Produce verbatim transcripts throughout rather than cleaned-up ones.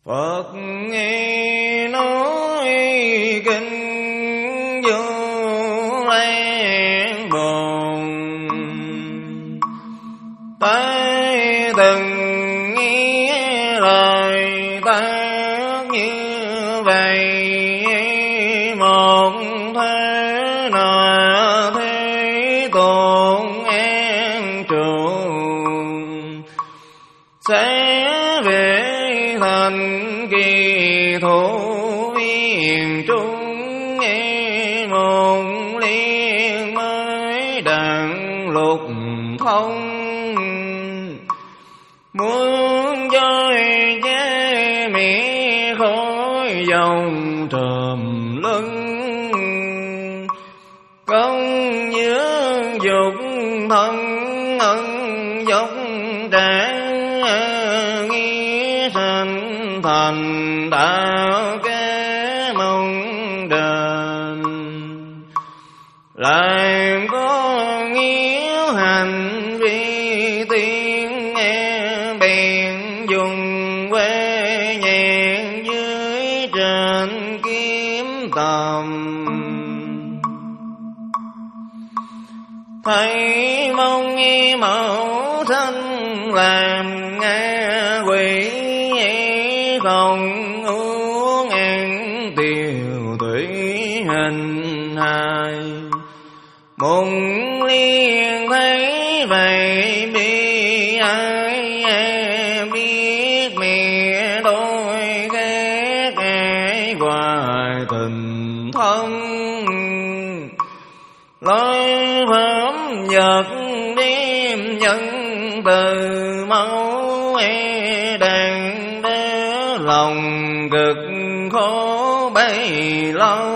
Phật nghe nói kinh vô lan bồn, tai từng nghe lời ta như vậy. Một thế nọ thế tồn an trụ, sẽ về thành kỳ thủ viên trung. Nghe một liên mới đặng lục thông, muốn chơi chế mẹ khói dòng trầm lưng. Công nhớ dục thân ân dốc trả, nghi sanh thành đạo kế mong đền. Làm có nghĩa hành vi tiên em bèn dùng quê nhàn dưới trên kiếm tầm. Thấy mong nghi mẫu sanh làm ngã quỷ, không uống ăn tiều tủy hình hài. Mùng liên thấy vậy bi ai, biết mẹ đôi khác ai hoài tình thân. Lối phẩm vật đêm nhân từ máu, e đàn đế lòng cực khổ bấy lâu.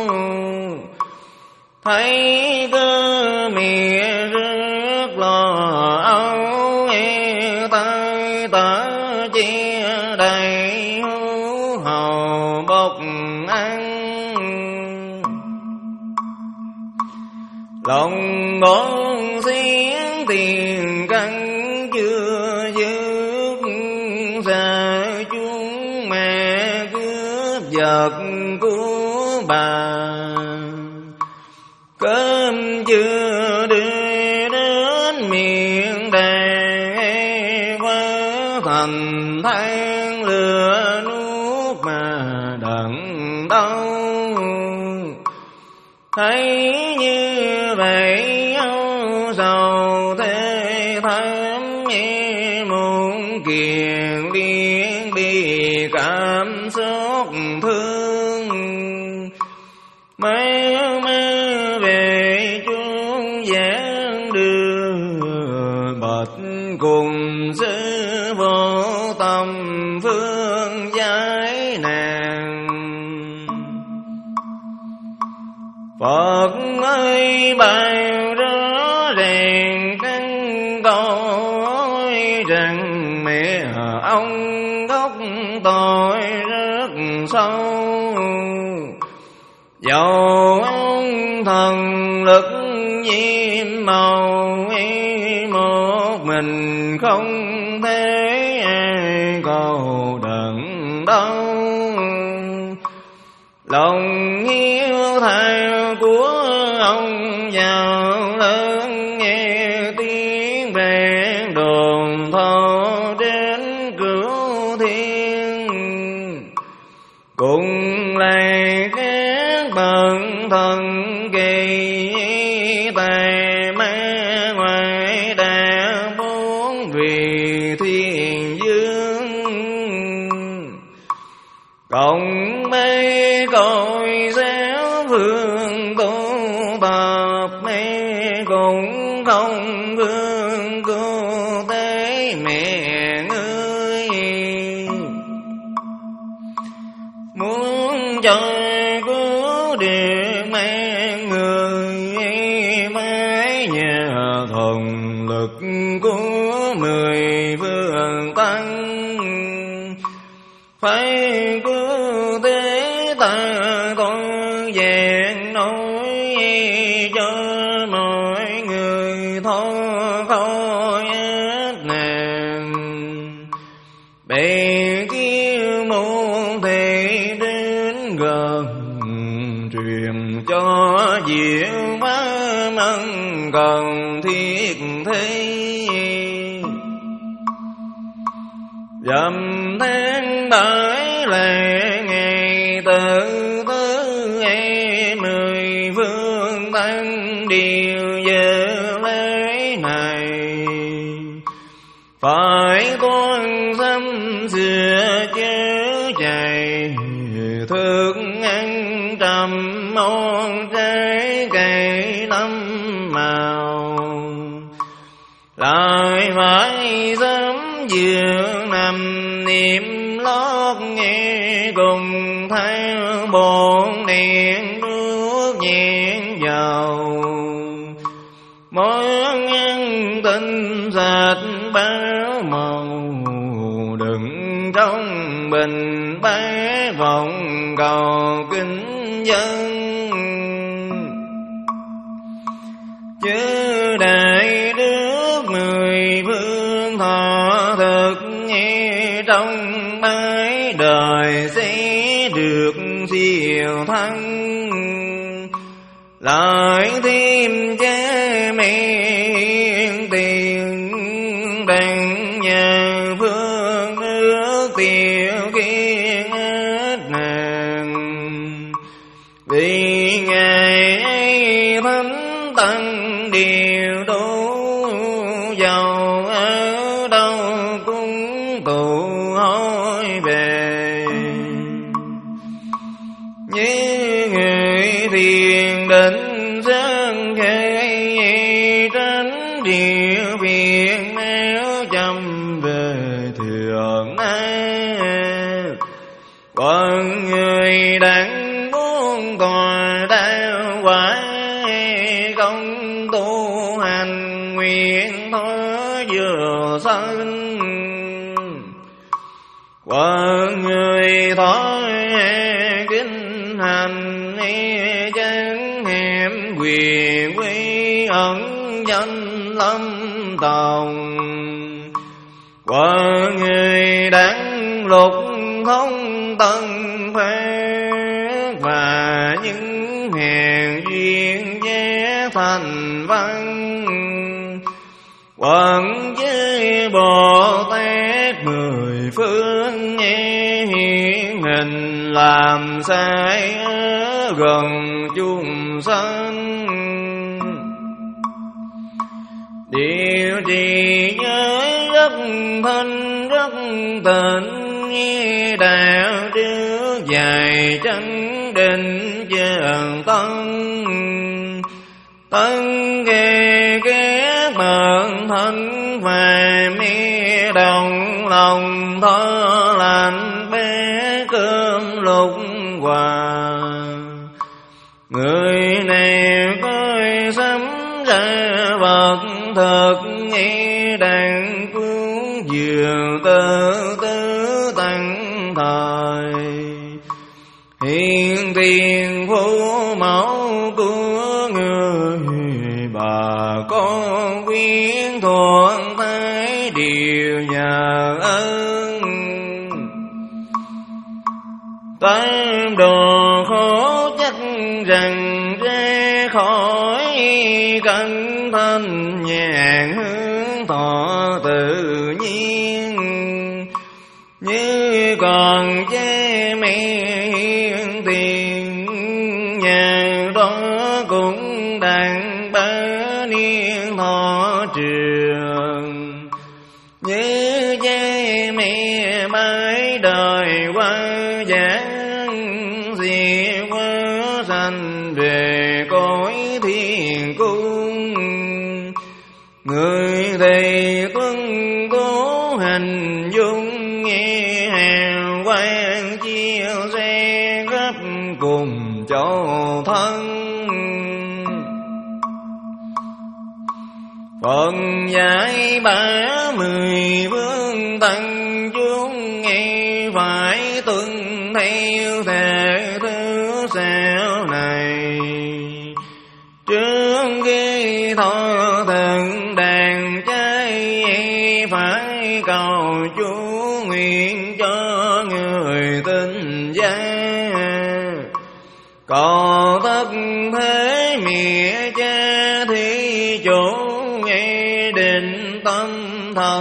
Thấy cơ mẹ rất lo âu, e tay tả chia đầy hú hầu bốc ăn. Lòng con xiên tiền căn chưa dứt, sợ chúng mẹ cướp vật của bà. Cơm chưa đưa đến miệng đàn, quá thành than lửa nuốt mà đặng đau. Thấy như vậy âu sầu thế thắm, nghe muốn kiền điên bị cảm xúc thương. Mấy mơ về chuông giảng đưa, bạch cùng sư vô tâm phương giải nàng. Phật ơi bao rõ ràng căn cõi, rằng mẹ ông gốc tội rất sâu. Dầu ông thần lực nhiễm màu, một mình không thể ai cầu đặng đâu. Lòng hiếu thảo của ông giàu lớn, nghe tiếng vang đồn thọ đến cửu thiên. Cùng lại các bậc thần kỳ, tài ma ngoại đạo bốn vị thiên dương. Cộng mê cõi giáo phương tu tập, mê cũng không vương cứu tế mẹ ngươi. Muốn cho cứu được mang người, mãi nhờ thuần lực của mười phương tăng. Phải cứu tế ta con vẹn nói, cho mọi người thoát khỏi ác nạn. Bề kêu một cho diệu bá ân cần thiết thế. Dầm tháng bảy lệ ngày tự tứ e mười phương tăng điều giờ lễ này. Phải toan xăm xưa chớ chạy thức ăn trăm món trái cây năm màu. Lại phải sớm vừa nằm niệm lót nghe cùng theo bồn điện nước nhẹn dầu. Món ăn tinh sạch báo màu đừng trong bình bát vọng cầu kính dân. Chớ đại đức mười phương thọ thực nghe trong bái đời sẽ được siêu thắng. Lại thêm cha mẹ tiền đặng nhà phương nước tiêu kiên hết nàng. Vì ngày ấy thánh tăng điều đủ giàu ở đâu cũng tụ hỏi về. Như người thiền định sơn khê tránh địa phiền nếu chăm về thường ai. Còn người đặng muốn còn đau quả công tu hành nguyện thôi vừa sanh. Còn người thôi kinh hành chẳng hẻm quyền quy ẩn danh lâm tòng. Còn người đáng lục không tân phép và những hèn duyên giác thành văn. Quần với Bồ Tát mười phương nghe hiển hình làm sai ở gần chúng sanh. Điều trì giới rất thanh rất tịnh đạo trước dài chánh định chơn tân. Tân ghê ghét bận thân và mi đồng lòng thơ lành bé cơm lục hòa. Người này coi sắm ra vật thực nghĩ đặng cứu dường tư tư tăng thời. Hiện tiền phú mẫu của người bà con quyến thuộc thấy điều nhờ ơn. Tám đồ khó chắc rằng ra khỏi cẩn thân nhàn hướng thọ tự nhiên. Như còn cha mẹ hiền tiền nhà đó cũng đặng bá niên thọ trường. Như cha mẹ mãi đời qua giảng diệu qua sanh về cõi thiên cung. Người thầy tuân cố hành dung nghe hào quang chiêu xe gấp cùng châu thân. Phần giải bá mười phương tăng chúng nghe phải tuân theo thể thứ sao này. Trước khi thọ thần đàn trai phải cầu chú nguyện cho người tin giác. Cầu tất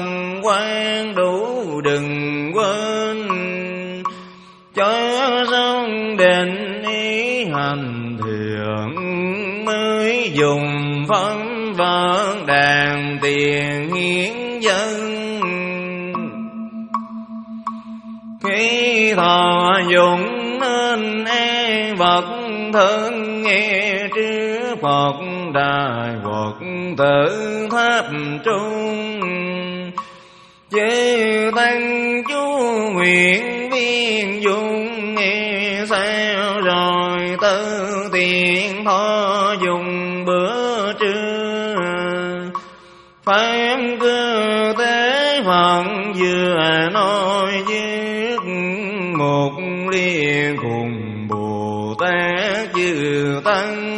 thần quan đủ đừng quên, cho xong định ý hành thiện, mới dùng phân vân đàn tiền hiến dân. Khi thọ dụng nên an vật thân, nghe trước Phật Đại Phật tự tháp trung. Chư tăng chú nguyện viên dung, nghe sao rồi tư tiền thọ dùng bữa trưa. Pháp cơ tế phận vừa nói dứt, một liên cùng Bồ Tát chư tăng.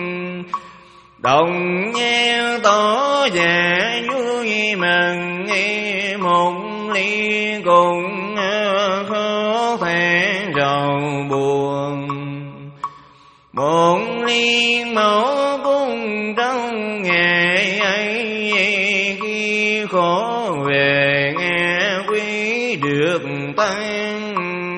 Đồng nhau tỏ vẻ vui mừng, nghe một liên cùng khó thể rầu buồn. Một liên mẫu cung trong ngày ấy, khi khó về nghe quý được tăng.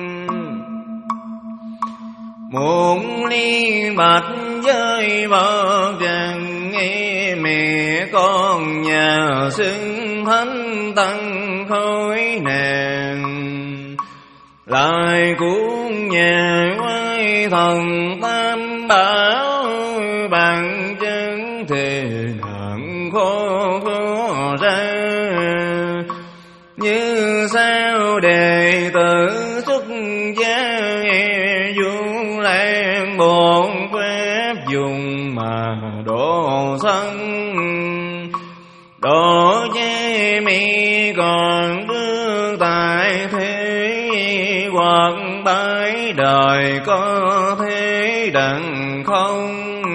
Một liên bạch với vợ rằng, nghe mẹ con nhà xưng thánh tăng khối nàng. Lại cuốn nhà quay thần tam bảo, bằng chân thề nặng khó khó ra. Như sao đệ tử xuất gia, du lan bổn phép dùng mà độ sân. Độ che mi còn bước tại thế, hoặc bái đời có thế đặng không.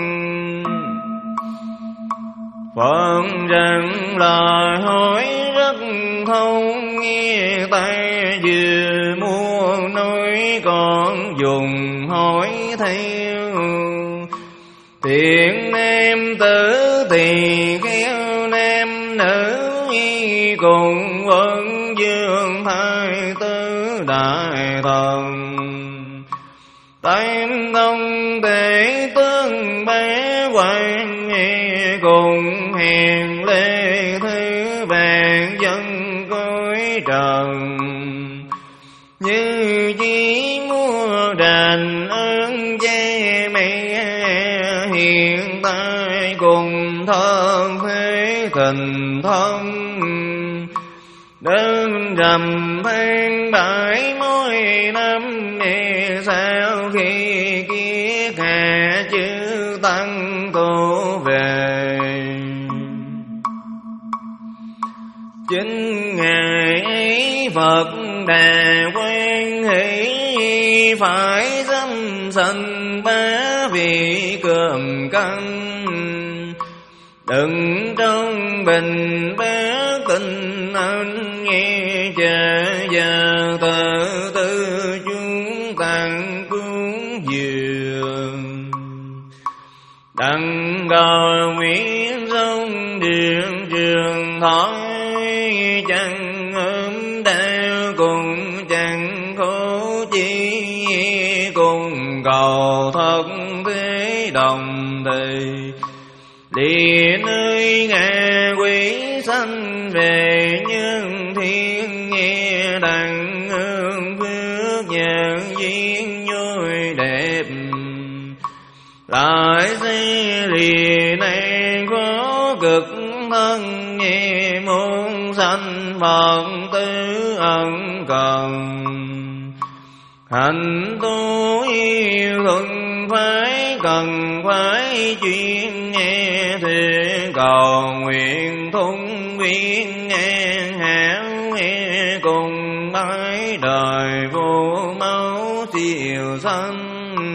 Phật rằng lời hỏi rất thông, nghe tay vừa mua nói còn dùng hỏi theo. Tiện nam tử thì khéo nam nữ, cùng quân dương thái tử đại thần. Tam tông đệ tướng bá quan, nghe cùng hèn lê thứ vàng dân cõi trần. Như chỉ mua đàn ơn cha mẹ, hiện tại cùng thân thế tình thân. Đơn rầm than bãi mỗi năm, sao khi kiết hạ chư tăng tu về. Chính ngày ấy Phật Đà quan hỷ, phải dâm sanh bá vị cơm canh. Đừng trong bình bá tình anh, nghe chờ giờ tự tư chúng tăng cúng dường. Đặng cầu nguyện trong điện trường thói, chẳng ốm đau cùng chẳng khổ chi, cùng cầu thật thế đồng thời. Lìa nơi ngạ quỷ sanh về nhân thiên, nghe đặng hương phước nhạc duyên vui đẹp. Lại xe lìa này khó cực thân, nghe muốn sanh Phật tứ ẩn cần. Hạnh tu yêu thuận phải cần phải chuyên, nghe thế cầu nguyện thung viên an hảo, nghe cùng bái đời vô máu chiều xanh.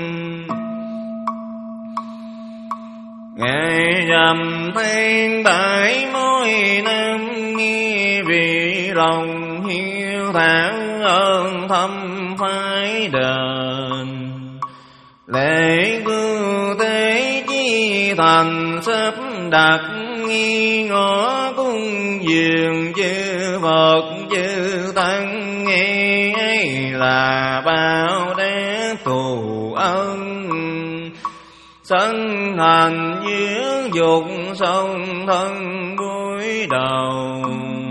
Ngày rằm than bãi mỗi năm, nghe vì lòng hiếu thảo ơn thâm phái đền. Lễ cư tế chi thành sắp đặt, nghi ngõ cung dường chư Phật chư Tăng nghe ấy là bao đế thù ân. Sân hành dướng dục song thân cúi đầu,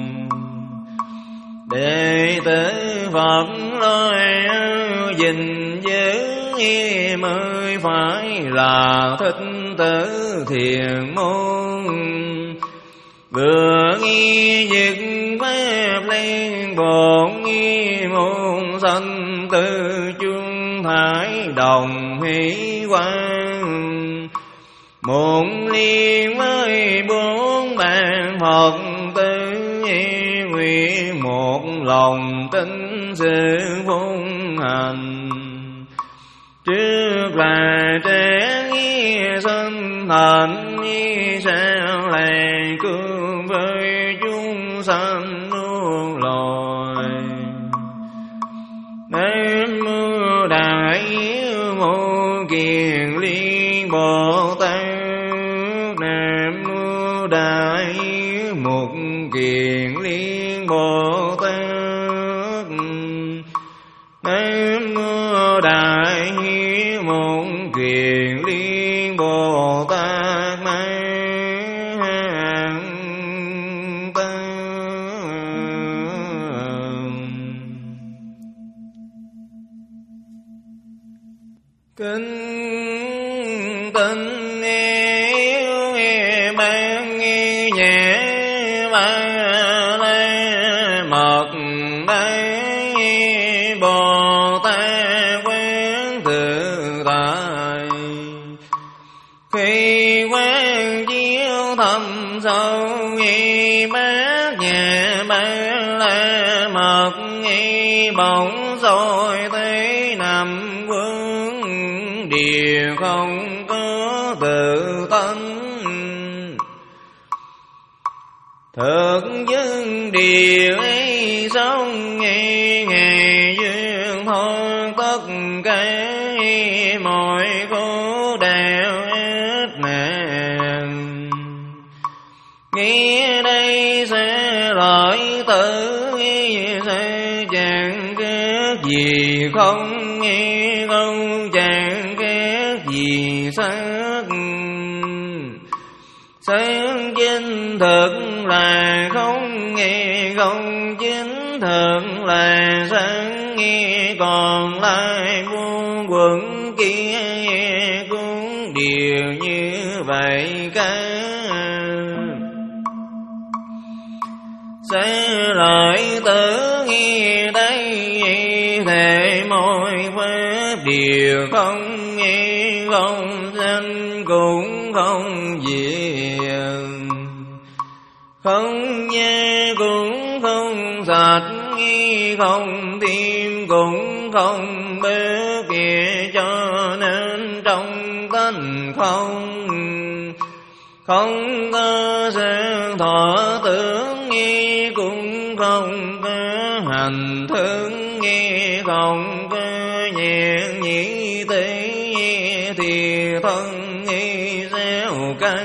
đệ tử Phật lôi gìn giữ mới phải là thích tử thiền môn. Vừa nghi dực phép liên bổn nghi môn sanh tư chung thái đồng hỷ quang. Một liên với bốn bạn Phật tử nguyện một lòng tin sự phụng hành. Trước là trẻ sanh thành sao làng cương với chúng sanh muôn loài. Nam mô Đại Mô Kiền Liên Bồ Tát. Nam mô Đại Mục Kiền Liên Bồ Tát. Nam mô Đại Mục Kiền Liên Bồ Tát. Kính tinh yêu ban nhẹ ba la mật đế Bồ Tát quán tự tại. Khi quán chiếu thâm sâu nghi bát nhẹ ba la mật nghi bỗng soi thấy nằm điều không có tự tánh. Thực chứng điều ấy sống nghe ngày duyên thôi tất cả mọi khổ đau ít nạn. Nghe đây sẽ lợi tử sẽ chẳng kết gì không nghe không chẳng gì sắc. Sáng chính thực là không nghe không chính thực là sáng nghe còn lại muôn quẩn kia cũng đều như vậy cả. Sẽ lợi tử nghe đây thể mọi pháp điều không nghe không sanh cũng không diệt. Không nhé cũng không sạch nghi không tim cũng không bớt kìa cho nên trong tánh không. Không có sự thọ tưởng nghi cũng không có hành thức nghi không có nhẹn nhĩ tế thì thân nghi xéo căn.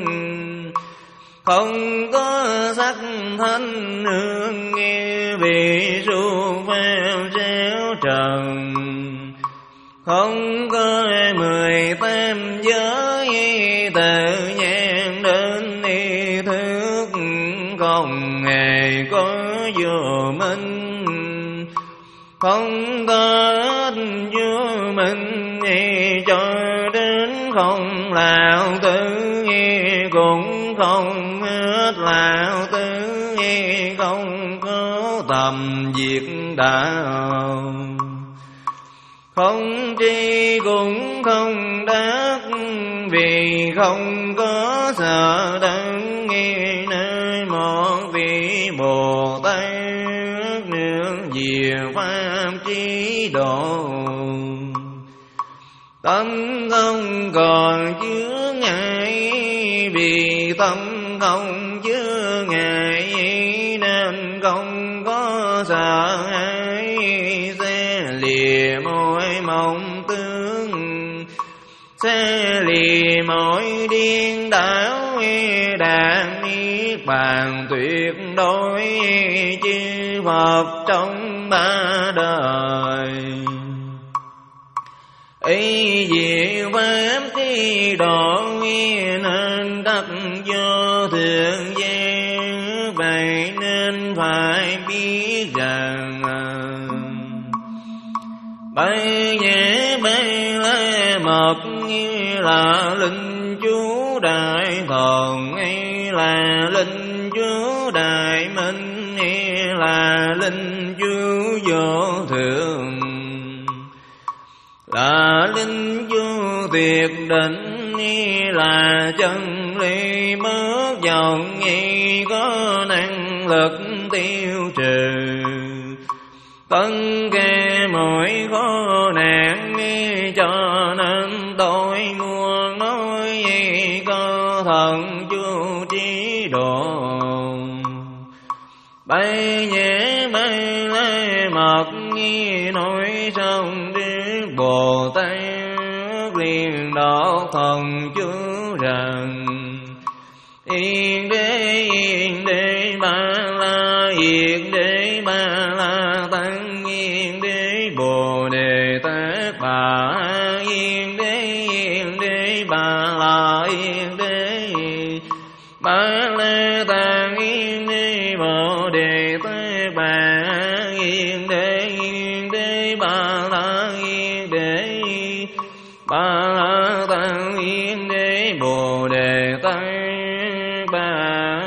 Không có sắc thanh hương nghe bị ru phèo chéo trần. Không có mười tam giới từ nhang đến ý thức không hề có vô minh. Không có vô minh cho đến không lão tử cũng không hết lão tử không có tầm diệt đạo. Không tri cũng không đắc vì không có sợ đắng nghe nơi một vị Bồ Tát nương diệu pháp trí độ. Tâm không còn chứa ngại vì tâm không chứa ngại nên không có sợ hãi. Sẽ lìa mọi mộng tướng sẽ lìa mọi điên đảo đạt bàn tuyệt đối chư Phật trong ba đời. Ý diệu pháp thi độ nên tất vô thượng gian, vậy nên phải biết rằng bây nhẽ bây lê mật là linh chú đại thần, là linh chú đại minh, là linh chú vô thượng, là linh chú tuyệt đỉnh, là chân lý bất vọng, có năng lực tiêu trừ tất cả mọi khó nạn, cho nên tôi muốn nói có thần chú trí độ. Bây nhẽ bây lê mật nói xong Đức Bồ Tát liền độ thần chú rằng: Yên đế yên đế ba la, yên đế ba la tăng, yên đế Bồ Đề Tát bà, yên đế yên đế ba la, yên đế ba la tăng, yên đế Bồ Đề Tát bà, yên đế yên đế ba la, yên đế ba la tăng, yên đế Bồ Đề Tát bà.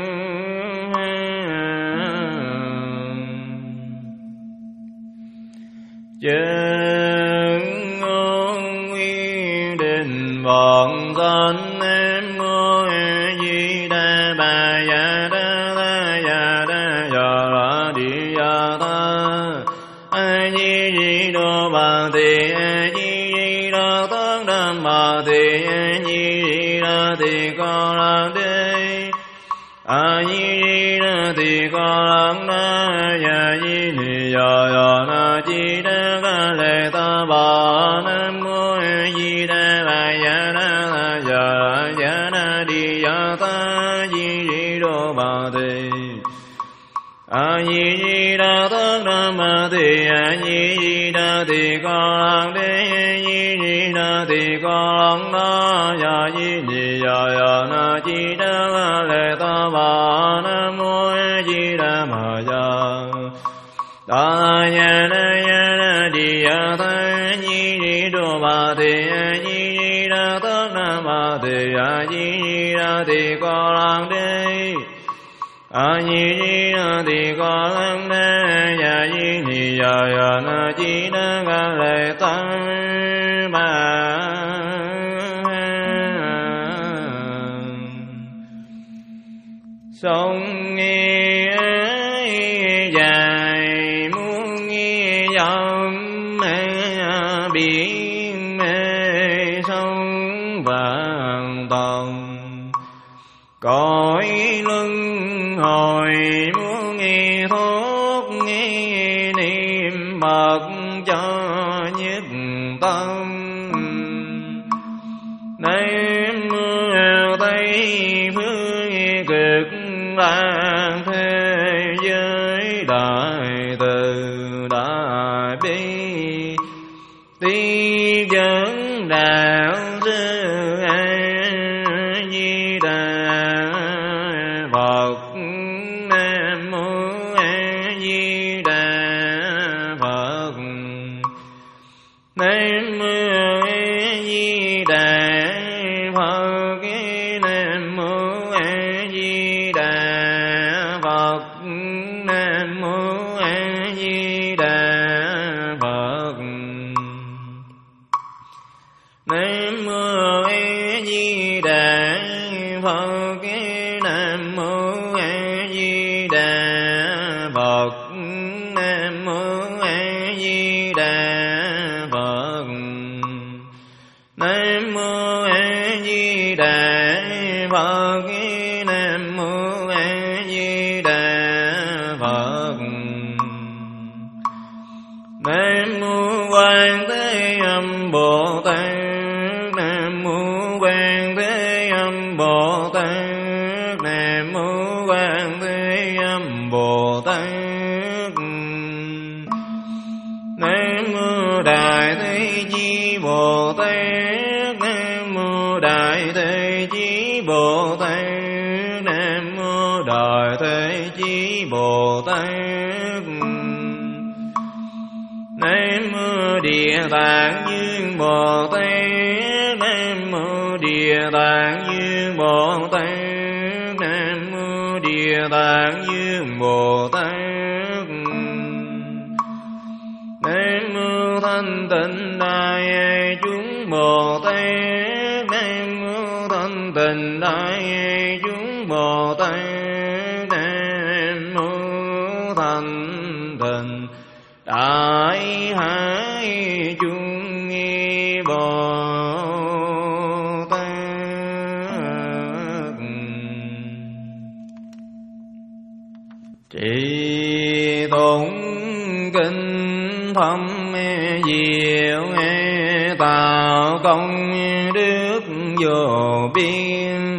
Chân ngôn nguyên định vọng thân em mô Di Đà Bà Ya Đa La Ya Đa Ya La Di Ya Tha A Di Di Đô Bà Tỳ A Di Di Đô Tất Đam Bà Tỳ A Di Di Đô Tỳ Cô Lạc Đế A Di Di Đô Tỳ Cô Lạc Đa Ya Di Ni Ya Ya Na Di Đa Ca Lệ Ta Bà Nam Mô Di Đà Bà Ya Đa La Ya Ya Na Di Ya Tha Di Di Đô Bà Tỳ A Di Di Đà Tất Đam Bà Tỳ A Di Di Đà Tỳ Cô Lạc Đế A Di Di Đà Tỳ Cô Lạc Đa Ya Di Ni Ya Ya Na Di Đà Ca Lệ Ta Bà Nam Mô Di Đà Bà Ya Đà Ya Na Ya Na Di Ya Tha Di Di Đô Bà Tỳ A Di Di Đà Tất Đam Bà Tỳ A Di Di Đà Tỳ Cô Lạc Đế A Di Di Đà Tỳ Cô Lạc Đế Ya Di Ni Ya Ya Na Di Đà Ca Lệ Ta Bà. Sông nghe dài muốn nghe dòng biển sông vàng tầng, cõi luân hồi muốn nghe thốt nghe niệm Phật cho nhất tâm. Nam mô Tây phương cực lạc thế giới đại từ đại bi ti dẫn đạo sư A Di Đà Phật. Nam mô A Di Đà Phật. Nam mô A Di Đà Phật. Nam mô A Di Đà Phật. Nam mô A Di Đà Phật. Nam mô A Di Đà Phật. Nam mô A Di Đà Phật. Nam mô A Di Đà Phật. Nam mô A Di Đà Phật. Nam mô A Di Đà Phật. Nam mô Quan Thế Âm Bồ Tát. Nam mô Quan Thế Âm Bồ Tát. Nam mô Đại Thế Chí Bồ Tát. Nam mô Đại Thế Chí Bồ Tát. Nam mô Đại Thế Chí Bồ Tát. Nam mô Địa Tạng Dương Bồ Tát. Nam mô Địa Tạng Dương Bồ Tát. Nam mô Địa Tạng Dương Bồ Tát. Nam mô Thanh Tịnh Đại Chúng Bồ Tát. Nam mô Thanh Tịnh Đại Chúng Bồ Tát. Nam mô Thanh Tịnh Đại Hải Chúng Bồ Tát. Trì tụng kinh thâm diệu, tạo công đức vô biên.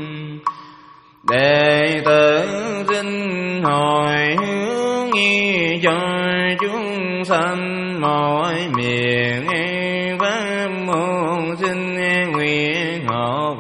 Đệ tử xin hồi hướng cho chúng sanh mọi miền pháp môn, xin nguyện học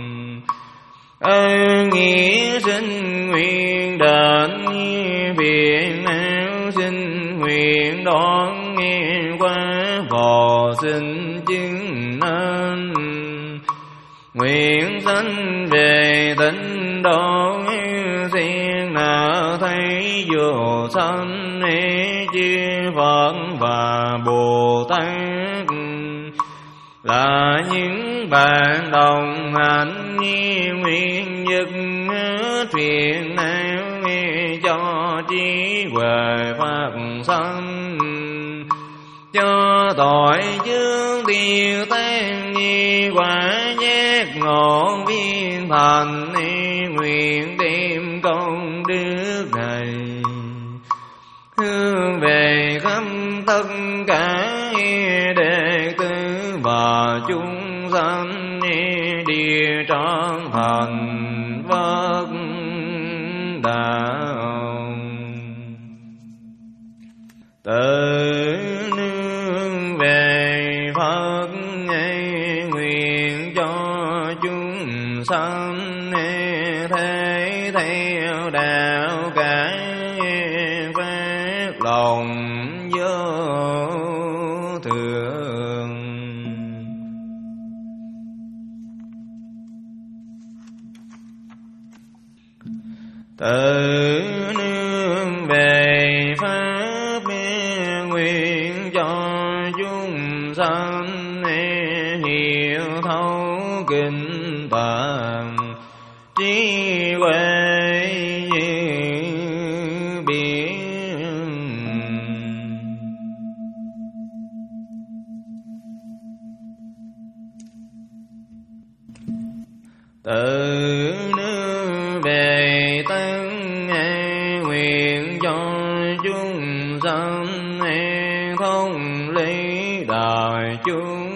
ơn nghĩa sinh nguyện đến phiền não, xin nguyện đón nghe qua vô sinh chứng nên. Nguyện sanh về tịnh độ, siêng nở thấy vô sanh chư Phật và Bồ Tát là những bạn đồng hành, nguyện dứt phiền não cho trí huệ pháp sanh, cho tội chướng tiêu tan quả giác ngộ viên thành. Nguyện đem công đức này hướng về khắp tất cả đệ tử và chúng sanh, địa trọn thành Phật đạo. Tự nương về Phật nguyện cho chúng sanh thế theo đạo cả phát lòng vô thường. Tự nương về pháp nguyện cho chúng sanh hiểu thấu kinh tạng, trí huệ biết. Tự nương về tăng nguyện cho chúng sanh thông lý đại chúng.